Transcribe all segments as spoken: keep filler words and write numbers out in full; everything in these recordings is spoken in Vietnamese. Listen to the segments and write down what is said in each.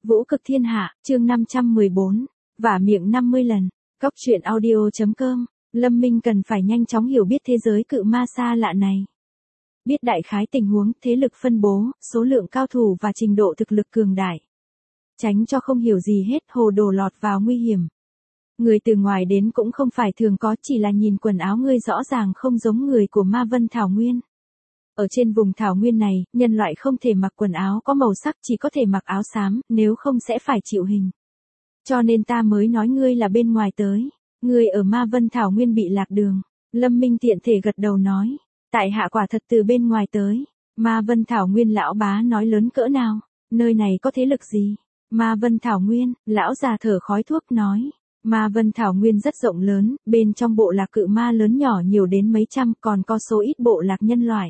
Vũ cực thiên hạ, chương năm trăm mười bốn, vả miệng năm mươi lần. Cóc truyện audio.com, Lâm Minh cần phải nhanh chóng hiểu biết thế giới cự ma xa lạ này. Biết đại khái tình huống, thế lực phân bố, số lượng cao thủ và trình độ thực lực cường đại. Tránh cho không hiểu gì hết, hồ đồ lọt vào nguy hiểm. Người từ ngoài đến cũng không phải thường có, chỉ là nhìn quần áo ngươi rõ ràng không giống người của Ma Vân Thảo Nguyên. Ở trên vùng thảo nguyên này, nhân loại không thể mặc quần áo có màu sắc, chỉ có thể mặc áo xám, nếu không sẽ phải chịu hình. Cho nên ta mới nói ngươi là bên ngoài tới. Ngươi ở Ma Vân Thảo Nguyên bị lạc đường. Lâm Minh tiện thể gật đầu nói. Tại hạ quả thật từ bên ngoài tới. Ma Vân Thảo Nguyên lão bá nói lớn cỡ nào? Nơi này có thế lực gì? Ma Vân Thảo Nguyên, lão già thở khói thuốc nói. Ma Vân Thảo Nguyên rất rộng lớn, bên trong bộ lạc cự ma lớn nhỏ nhiều đến mấy trăm, còn có số ít bộ lạc nhân loại.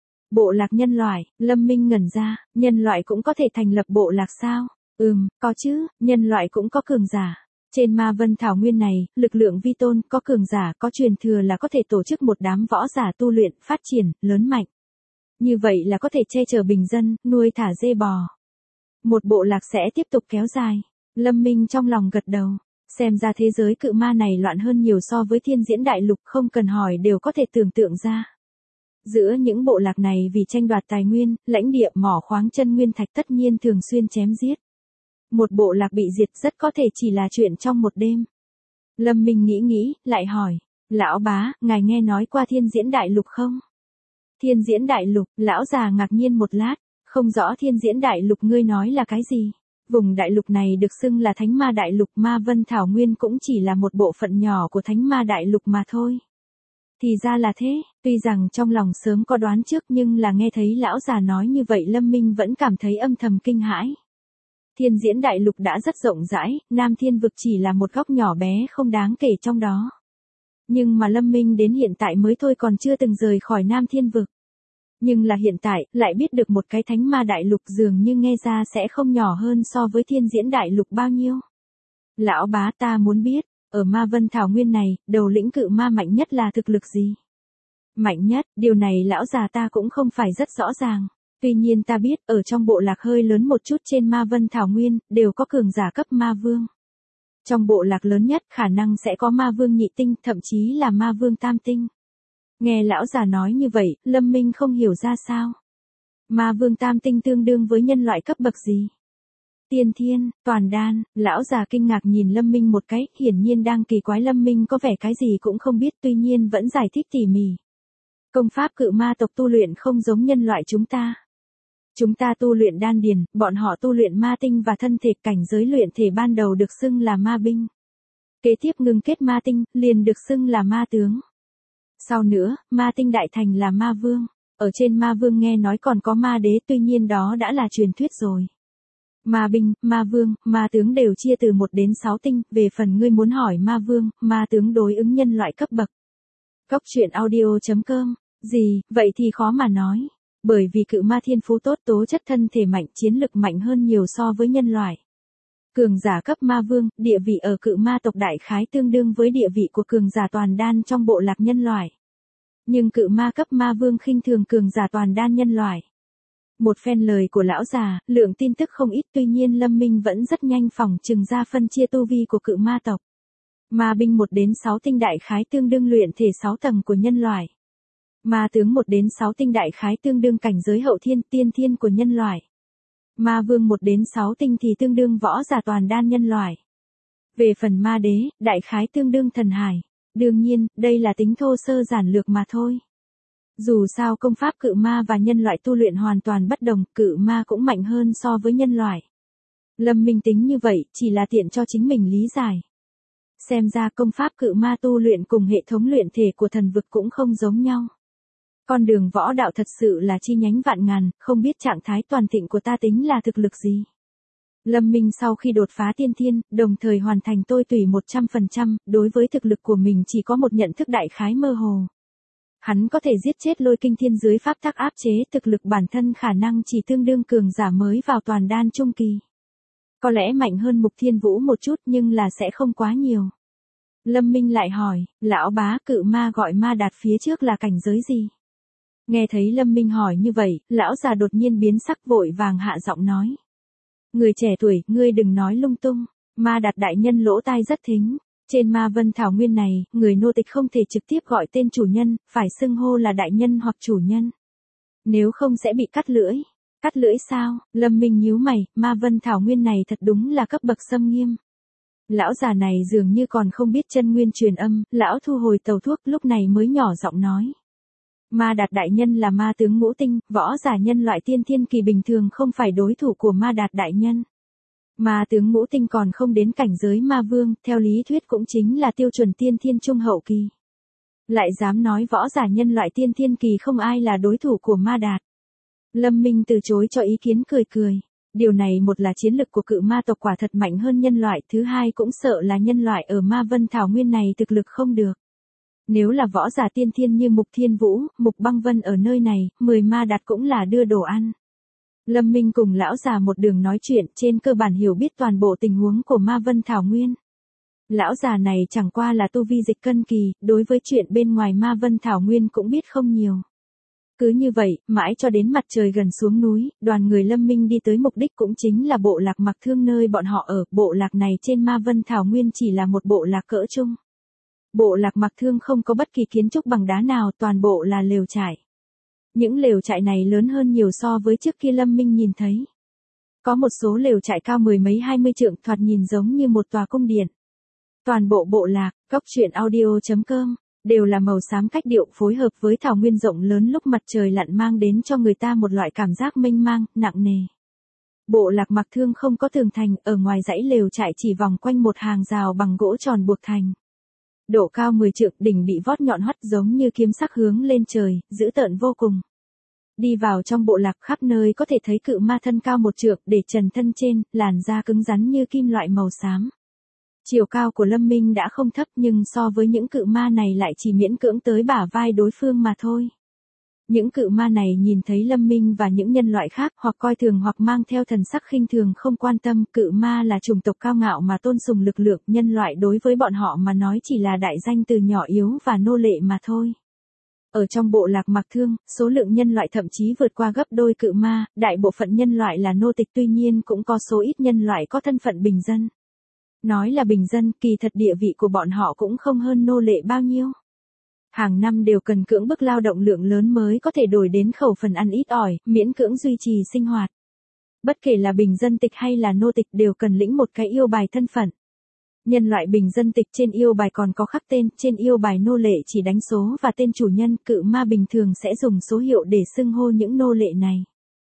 Bộ lạc nhân loại, Lâm Minh ngẩn ra, nhân loại cũng có thể thành lập bộ lạc sao? Ừm, có chứ, nhân loại cũng có cường giả. Trên Ma Vân Thảo Nguyên này, lực lượng vi tôn, có cường giả, có truyền thừa là có thể tổ chức một đám võ giả tu luyện, phát triển, lớn mạnh. Như vậy là có thể che chở bình dân, nuôi thả dê bò. Một bộ lạc sẽ tiếp tục kéo dài. Lâm Minh trong lòng gật đầu. Xem ra thế giới cự ma này loạn hơn nhiều so với thiên diễn đại lục, không cần hỏi đều có thể tưởng tượng ra. Giữa những bộ lạc này vì tranh đoạt tài nguyên, lãnh địa, mỏ khoáng chân nguyên thạch tất nhiên thường xuyên chém giết. Một bộ lạc bị diệt rất có thể chỉ là chuyện trong một đêm. Lâm Minh nghĩ nghĩ, lại hỏi. Lão bá, ngài nghe nói qua thiên diễn đại lục không? Thiên diễn đại lục, lão già ngạc nhiên một lát. Không rõ thiên diễn đại lục ngươi nói là cái gì? Vùng đại lục này được xưng là Thánh Ma Đại Lục, Ma Vân Thảo Nguyên cũng chỉ là một bộ phận nhỏ của Thánh Ma Đại Lục mà thôi. Thì ra là thế, tuy rằng trong lòng sớm có đoán trước nhưng là nghe thấy lão già nói như vậy Lâm Minh vẫn cảm thấy âm thầm kinh hãi. Thiên diễn đại lục đã rất rộng rãi, Nam Thiên Vực chỉ là một góc nhỏ bé không đáng kể trong đó. Nhưng mà Lâm Minh đến hiện tại mới thôi còn chưa từng rời khỏi Nam Thiên Vực. Nhưng là hiện tại, lại biết được một cái Thánh Ma Đại Lục dường như nghe ra sẽ không nhỏ hơn so với thiên diễn đại lục bao nhiêu. Lão bá ta muốn biết, ở Ma Vân Thảo Nguyên này, đầu lĩnh cự ma mạnh nhất là thực lực gì? Mạnh nhất, điều này lão già ta cũng không phải rất rõ ràng. Tuy nhiên ta biết, ở trong bộ lạc hơi lớn một chút trên Ma Vân Thảo Nguyên, đều có cường giả cấp ma vương. Trong bộ lạc lớn nhất, khả năng sẽ có ma vương nhị tinh, thậm chí là ma vương tam tinh. Nghe lão già nói như vậy, Lâm Minh không hiểu ra sao. Ma vương tam tinh tương đương với nhân loại cấp bậc gì? Tiên thiên, toàn đan, lão già kinh ngạc nhìn Lâm Minh một cái, hiển nhiên đang kỳ quái Lâm Minh có vẻ cái gì cũng không biết, tuy nhiên vẫn giải thích tỉ mỉ. Công pháp cự ma tộc tu luyện không giống nhân loại chúng ta. Chúng ta tu luyện đan điền, bọn họ tu luyện ma tinh và thân thể, cảnh giới luyện thể ban đầu được xưng là ma binh. Kế tiếp ngưng kết ma tinh, liền được xưng là ma tướng. Sau nữa, ma tinh đại thành là ma vương. Ở trên ma vương nghe nói còn có ma đế, tuy nhiên đó đã là truyền thuyết rồi. Ma binh, ma vương, ma tướng đều chia từ một đến sáu tinh, về phần ngươi muốn hỏi ma vương, ma tướng đối ứng nhân loại cấp bậc. Cóc truyện audio.com, gì, vậy thì khó mà nói. Bởi vì cự ma thiên phú tốt, tố chất thân thể mạnh, chiến lực mạnh hơn nhiều so với nhân loại. Cường giả cấp ma vương, địa vị ở cự ma tộc đại khái tương đương với địa vị của cường giả toàn đan trong bộ lạc nhân loại. Nhưng cự ma cấp ma vương khinh thường cường giả toàn đan nhân loại. Một phen lời của lão già, lượng tin tức không ít, tuy nhiên Lâm Minh vẫn rất nhanh phỏng chừng ra phân chia tu vi của cự ma tộc. Ma binh một đến sáu tinh đại khái tương đương luyện thể sáu tầng của nhân loại. Ma tướng một đến sáu tinh đại khái tương đương cảnh giới hậu thiên, tiên thiên của nhân loại. Ma vương một đến sáu tinh thì tương đương võ giả toàn đan nhân loại. Về phần ma đế, đại khái tương đương thần hải. Đương nhiên, đây là tính thô sơ giản lược mà thôi. Dù sao công pháp cự ma và nhân loại tu luyện hoàn toàn bất đồng, cự ma cũng mạnh hơn so với nhân loại. Lâm Minh tính như vậy, chỉ là tiện cho chính mình lý giải. Xem ra công pháp cự ma tu luyện cùng hệ thống luyện thể của thần vực cũng không giống nhau. Con đường võ đạo thật sự là chi nhánh vạn ngàn, không biết trạng thái toàn thịnh của ta tính là thực lực gì. Lâm Minh sau khi đột phá tiên thiên, đồng thời hoàn thành tôi tùy một trăm phần trăm, đối với thực lực của mình chỉ có một nhận thức đại khái mơ hồ. Hắn có thể giết chết lôi kinh thiên dưới pháp tắc áp chế, thực lực bản thân khả năng chỉ tương đương cường giả mới vào toàn đan trung kỳ. Có lẽ mạnh hơn Mục Thiên Vũ một chút nhưng là sẽ không quá nhiều. Lâm Minh lại hỏi, lão bá cự ma gọi ma đạt phía trước là cảnh giới gì? Nghe thấy Lâm Minh hỏi như vậy, lão già đột nhiên biến sắc vội vàng hạ giọng nói. Người trẻ tuổi, ngươi đừng nói lung tung. Ma Đạt đại nhân lỗ tai rất thính. Trên Ma Vân Thảo Nguyên này, người nô tịch không thể trực tiếp gọi tên chủ nhân, phải xưng hô là đại nhân hoặc chủ nhân. Nếu không sẽ bị cắt lưỡi. Cắt lưỡi sao? Lâm Minh nhíu mày, Ma Vân Thảo Nguyên này thật đúng là cấp bậc xâm nghiêm. Lão già này dường như còn không biết chân nguyên truyền âm, lão thu hồi tàu thuốc lúc này mới nhỏ giọng nói. Ma Đạt đại nhân là ma tướng ngũ tinh, võ giả nhân loại tiên thiên kỳ bình thường không phải đối thủ của Ma Đạt đại nhân. Ma tướng ngũ tinh còn không đến cảnh giới ma vương, theo lý thuyết cũng chính là tiêu chuẩn tiên thiên trung hậu kỳ. Lại dám nói võ giả nhân loại tiên thiên kỳ không ai là đối thủ của Ma Đạt. Lâm Minh từ chối cho ý kiến cười cười. Điều này một là chiến lực của cự ma tộc quả thật mạnh hơn nhân loại, thứ hai cũng sợ là nhân loại ở Ma Vân Thảo Nguyên này thực lực không được. Nếu là võ giả tiên thiên như Mục Thiên Vũ, Mục Băng Vân ở nơi này, mười Ma Đạt cũng là đưa đồ ăn. Lâm Minh cùng lão già một đường nói chuyện, trên cơ bản hiểu biết toàn bộ tình huống của Ma Vân Thảo Nguyên. Lão già này chẳng qua là tu vi dịch cân kỳ, đối với chuyện bên ngoài Ma Vân Thảo Nguyên cũng biết không nhiều. Cứ như vậy, mãi cho đến mặt trời gần xuống núi, đoàn người Lâm Minh đi tới mục đích cũng chính là bộ lạc Mặc Thương nơi bọn họ ở. Bộ lạc này trên Ma Vân Thảo Nguyên chỉ là một bộ lạc cỡ trung. Bộ lạc Mặc Thương không có bất kỳ kiến trúc bằng đá nào, toàn bộ là lều trại. Những lều trại này lớn hơn nhiều so với trước kia Lâm Minh nhìn thấy. Có một số lều trại cao mười mấy hai mươi trượng, thoạt nhìn giống như một tòa cung điện. Toàn bộ bộ lạc, góc truyện audio chấm com đều là màu xám cách điệu phối hợp với thảo nguyên rộng lớn lúc mặt trời lặn mang đến cho người ta một loại cảm giác mênh mang, nặng nề. Bộ lạc Mặc Thương không có tường thành, ở ngoài dãy lều trại chỉ vòng quanh một hàng rào bằng gỗ tròn buộc thành. Độ cao mười trượng, đỉnh bị vót nhọn hoắt giống như kiếm sắc hướng lên trời, dữ tợn vô cùng. Đi vào trong bộ lạc khắp nơi có thể thấy cự ma thân cao một trượng, để trần thân trên, làn da cứng rắn như kim loại màu xám. Chiều cao của Lâm Minh đã không thấp nhưng so với những cự ma này lại chỉ miễn cưỡng tới bả vai đối phương mà thôi. Những cự ma này nhìn thấy Lâm Minh và những nhân loại khác hoặc coi thường hoặc mang theo thần sắc khinh thường không quan tâm. Cự ma là chủng tộc cao ngạo mà tôn sùng lực lượng, nhân loại đối với bọn họ mà nói chỉ là đại danh từ nhỏ yếu và nô lệ mà thôi. Ở trong bộ lạc Mặc Thương, số lượng nhân loại thậm chí vượt qua gấp đôi cự ma, đại bộ phận nhân loại là nô tịch, tuy nhiên cũng có số ít nhân loại có thân phận bình dân. Nói là bình dân, kỳ thật địa vị của bọn họ cũng không hơn nô lệ bao nhiêu. Hàng năm đều cần cưỡng bức lao động lượng lớn mới có thể đổi đến khẩu phần ăn ít ỏi, miễn cưỡng duy trì sinh hoạt. Bất kể là bình dân tịch hay là nô tịch đều cần lĩnh một cái yêu bài thân phận. Nhân loại bình dân tịch trên yêu bài còn có khắc tên, trên yêu bài nô lệ chỉ đánh số và tên chủ nhân. Cự ma bình thường sẽ dùng số hiệu để xưng hô những nô lệ này.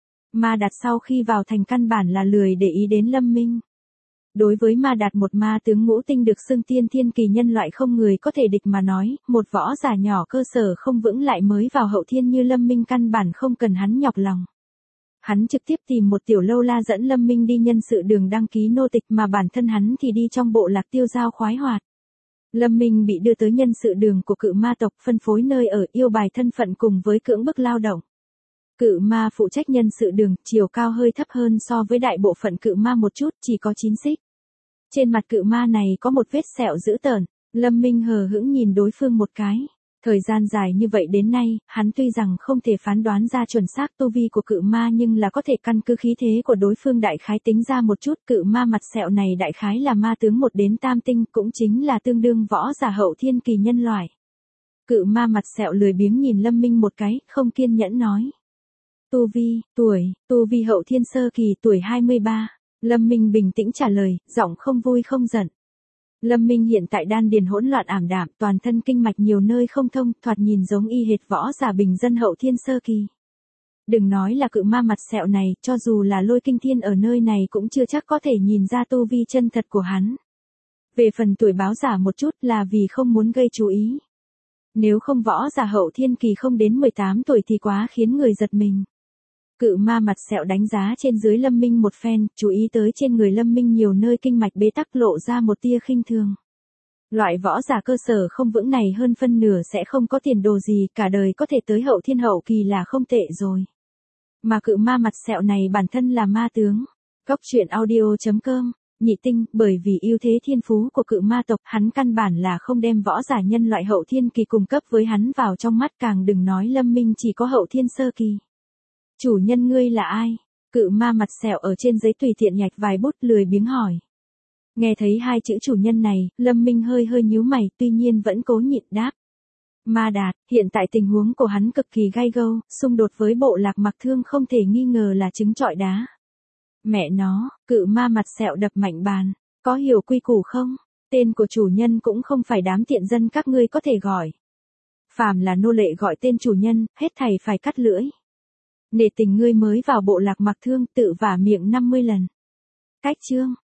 Ma Đạt sau khi vào thành căn bản là lười để ý đến Lâm Minh. Đối với Ma Đạt, một ma tướng ngũ tinh được xưng tiên thiên kỳ nhân loại không người có thể địch mà nói, một võ giả nhỏ cơ sở không vững lại mới vào hậu thiên như Lâm Minh căn bản không cần hắn nhọc lòng. Hắn trực tiếp tìm một tiểu lâu la dẫn Lâm Minh đi nhân sự đường đăng ký nô tịch, mà bản thân hắn thì đi trong bộ lạc tiêu giao khoái hoạt. Lâm Minh bị đưa tới nhân sự đường của cự ma tộc, phân phối nơi ở, yêu bài thân phận cùng với cưỡng bức lao động. Cự ma phụ trách nhân sự đường, chiều cao hơi thấp hơn so với đại bộ phận cự ma một chút, chỉ có chín xích. Trên mặt cự ma này có một vết sẹo dữ tợn. Lâm Minh hờ hững nhìn đối phương một cái. Thời gian dài như vậy đến nay, hắn tuy rằng không thể phán đoán ra chuẩn xác tu vi của cự ma nhưng là có thể căn cứ khí thế của đối phương đại khái tính ra một chút. Cự ma mặt sẹo này đại khái là ma tướng một đến tam tinh, cũng chính là tương đương võ giả hậu thiên kỳ nhân loại. Cự ma mặt sẹo lười biếng nhìn Lâm Minh một cái, không kiên nhẫn nói. Tu vi, tuổi, tu vi hậu thiên sơ kỳ, tuổi hai mươi ba. Lâm Minh bình tĩnh trả lời, giọng không vui không giận. Lâm Minh hiện tại đan điền hỗn loạn ảm đạm, toàn thân kinh mạch nhiều nơi không thông, thoạt nhìn giống y hệt võ giả bình dân hậu thiên sơ kỳ. Đừng nói là cự ma mặt sẹo này, cho dù là Lôi Kinh Thiên ở nơi này cũng chưa chắc có thể nhìn ra tu vi chân thật của hắn. Về phần tuổi báo giả một chút là vì không muốn gây chú ý. Nếu không võ giả hậu thiên kỳ không đến mười tám tuổi thì quá khiến người giật mình. Cự ma mặt sẹo đánh giá trên dưới Lâm Minh một phen, chú ý tới trên người Lâm Minh nhiều nơi kinh mạch bế tắc, lộ ra một tia khinh thường. Loại võ giả cơ sở không vững này hơn phân nửa sẽ không có tiền đồ gì, cả đời có thể tới hậu thiên hậu kỳ là không tệ rồi. Mà cự ma mặt sẹo này bản thân là ma tướng. Góc truyện audio chấm com, nhị tinh, bởi vì ưu thế thiên phú của cự ma tộc, hắn căn bản là không đem võ giả nhân loại hậu thiên kỳ cùng cấp với hắn vào trong mắt, càng đừng nói Lâm Minh chỉ có hậu thiên sơ kỳ. Chủ nhân ngươi là ai? Cự ma mặt sẹo ở trên giấy tùy tiện nhạch vài bút lười biếng hỏi. Nghe thấy hai chữ chủ nhân này, Lâm Minh hơi hơi nhíu mày, tuy nhiên vẫn cố nhịn đáp. Ma Đạt, hiện tại tình huống của hắn cực kỳ gay gâu, xung đột với bộ lạc Mặc Thương không thể nghi ngờ là trứng trọi đá. Mẹ nó, cự ma mặt sẹo đập mạnh bàn, có hiểu quy củ không? Tên của chủ nhân cũng không phải đám tiện dân các ngươi có thể gọi. Phàm là nô lệ gọi tên chủ nhân, hết thảy phải cắt lưỡi. Nể tình ngươi mới vào bộ lạc Mặc Thương tự vả miệng năm mươi lần. Cách chương.